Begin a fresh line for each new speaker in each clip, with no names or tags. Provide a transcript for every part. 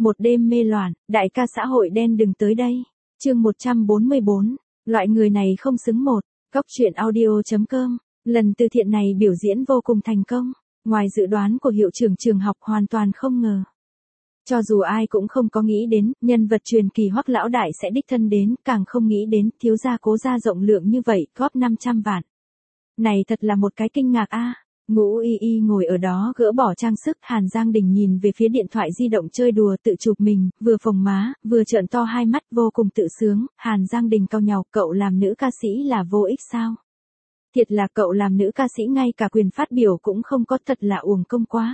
Một đêm mê loạn, đại ca xã hội đen đừng tới đây. Chương 144, loại người này không xứng một. Góc truyện audio.com. Lần từ thiện này biểu diễn vô cùng thành công, ngoài dự đoán của hiệu trưởng trường học hoàn toàn không ngờ. Cho dù ai cũng không có nghĩ đến, nhân vật truyền kỳ Hoắc lão đại sẽ đích thân đến, càng không nghĩ đến, thiếu gia Cố gia rộng lượng như vậy, góp 500 vạn. Này thật là một cái kinh ngạc a. Ngũ Y Y ngồi ở đó gỡ bỏ trang sức, Hàn Giang Đình nhìn về phía điện thoại di động chơi đùa tự chụp mình, vừa phồng má, vừa trợn to hai mắt vô cùng tự sướng. Hàn Giang Đình cau nhàu, cậu làm nữ ca sĩ là vô ích sao? Thiệt là cậu làm nữ ca sĩ ngay cả quyền phát biểu cũng không có, thật là uổng công quá.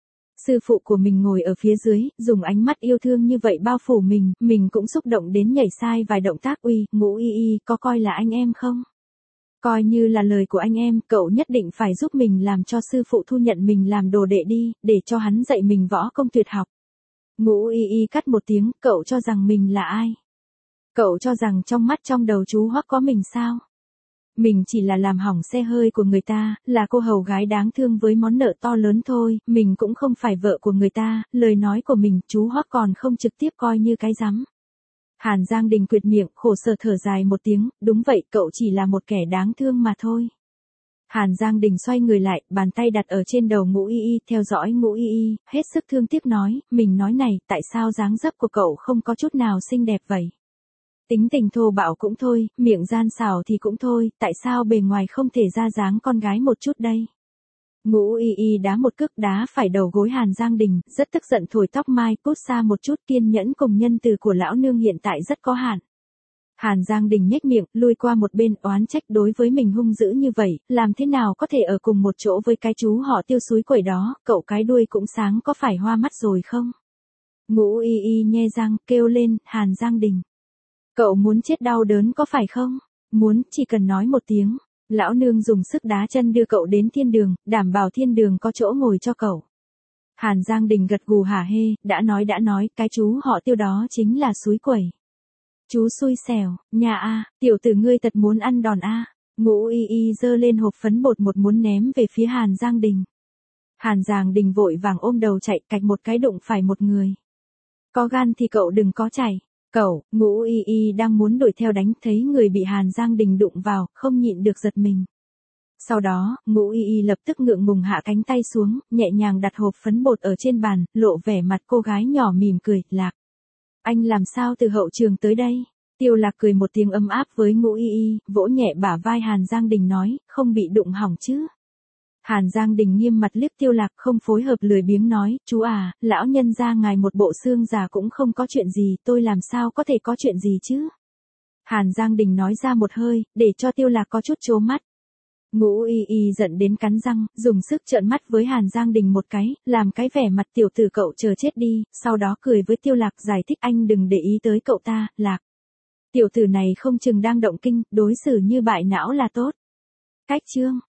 Sư phụ của mình ngồi ở phía dưới, dùng ánh mắt yêu thương như vậy bao phủ mình cũng xúc động đến nhảy sai vài động tác. Uy, Ngũ Y Y, có coi là anh em không? Coi như là lời của anh em, cậu nhất định phải giúp mình làm cho sư phụ thu nhận mình làm đồ đệ đi, để cho hắn dạy mình võ công tuyệt học. Ngũ Y Y cắt một tiếng, cậu cho rằng mình là ai? Cậu cho rằng trong mắt trong đầu chú Hoắc có mình sao? Mình chỉ là làm hỏng xe hơi của người ta, là cô hầu gái đáng thương với món nợ to lớn thôi, mình cũng không phải vợ của người ta, lời nói của mình chú Hoắc còn không trực tiếp coi như cái rắm. Hàn Giang Đình quệt miệng, khổ sở thở dài một tiếng, đúng vậy, cậu chỉ là một kẻ đáng thương mà thôi. Hàn Giang Đình xoay người lại, bàn tay đặt ở trên đầu Ngũ Y Y, theo dõi Ngũ Y Y, hết sức thương tiếc nói, mình nói này, tại sao dáng dấp của cậu không có chút nào xinh đẹp vậy? Tính tình thô bạo cũng thôi, miệng gian xảo thì cũng thôi, tại sao bề ngoài không thể ra dáng con gái một chút đây? Ngũ Y Y đá một cước đá phải đầu gối Hàn Giang Đình, rất tức giận thổi tóc mai, cút xa một chút, kiên nhẫn cùng nhân từ của lão nương hiện tại rất có hạn. Hàn Giang Đình nhếch miệng, lui qua một bên, oán trách đối với mình hung dữ như vậy, làm thế nào có thể ở cùng một chỗ với cái chú họ Tiêu suối quẩy đó, cậu cái đuôi cũng sáng có phải hoa mắt rồi không? Ngũ Y Y nhe răng, kêu lên, Hàn Giang Đình. Cậu muốn chết đau đớn có phải không? Muốn, chỉ cần nói một tiếng. Lão nương dùng sức đá chân đưa cậu đến thiên đường, đảm bảo thiên đường có chỗ ngồi cho cậu. Hàn Giang Đình gật gù hả hê, đã nói, cái chú họ Tiêu đó chính là suối quẩy. Chú xui xẻo, nhà a, tiểu tử ngươi thật muốn ăn đòn a. Ngũ Y Y giơ lên hộp phấn bột một muốn ném về phía Hàn Giang Đình. Hàn Giang Đình vội vàng ôm đầu chạy, cạch một cái đụng phải một người. Có gan thì cậu đừng có chạy. Cậu, Ngũ Y Y đang muốn đuổi theo đánh, thấy người bị Hàn Giang Đình đụng vào, không nhịn được giật mình. Sau đó, Ngũ Y Y lập tức ngượng ngùng hạ cánh tay xuống, nhẹ nhàng đặt hộp phấn bột ở trên bàn, lộ vẻ mặt cô gái nhỏ mỉm cười, Lạc. Anh làm sao từ hậu trường tới đây? Tiêu Lạc cười một tiếng ấm áp với Ngũ Y Y, vỗ nhẹ bả vai Hàn Giang Đình nói, không bị đụng hỏng chứ? Hàn Giang Đình nghiêm mặt liếc Tiêu Lạc, không phối hợp, lười biếng nói, chú à, lão nhân gia ngài một bộ xương già cũng không có chuyện gì, tôi làm sao có thể có chuyện gì chứ? Hàn Giang Đình nói ra một hơi, để cho Tiêu Lạc có chút trố mắt. Ngũ Y Y giận đến cắn răng, dùng sức trợn mắt với Hàn Giang Đình một cái, làm cái vẻ mặt tiểu tử cậu chờ chết đi, sau đó cười với Tiêu Lạc giải thích, anh đừng để ý tới cậu ta, Lạc. Tiểu tử này không chừng đang động kinh, đối xử như bại não là tốt. Cách chương.